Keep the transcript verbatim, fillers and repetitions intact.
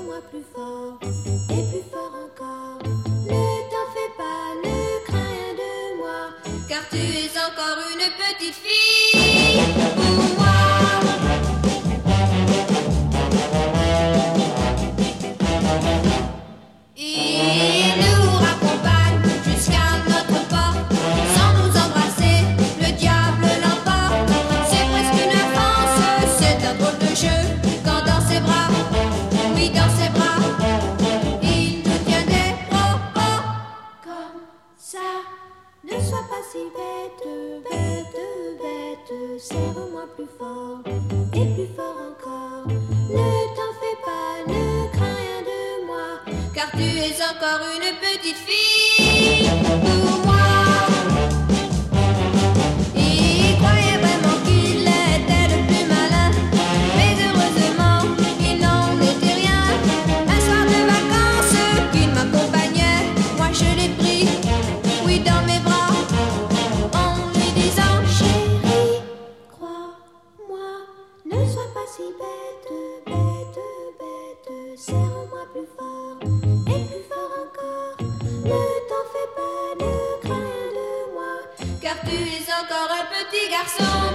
serre-moi plus fort, et plus fort encore. Ne t'en fais pas, ne crains rien de moi, car tu es encore une petite fille pour moi. Il nous raccompagne jusqu'à notre porte, sans nous embrasser, le diable l'emporte. C'est presque une offense, c'est un drôle de jeu, quand dans ses bras, oui dans ses bras, il nous tient des oh oh. Comme ça, ne sois pas si bête, bête, bête, serre-moi plus fort, et plus fort encore. Ne t'en fais pas, ne crains rien de moi, car tu es encore une petite fille pour moi. Il croyait vraiment qu'il était le plus malin, mais heureusement il n'en était rien. Un soir de vacances qu'il m'accompagnait, moi je l'ai pris, oui dans mes bras, en lui disant chérie, crois-moi, ne sois pas si bête, bête, bête, serre-moi plus fort, et plus fort encore. Ne t'en fais pas, ne crains rien de moi, car tu es encore un petit garçon.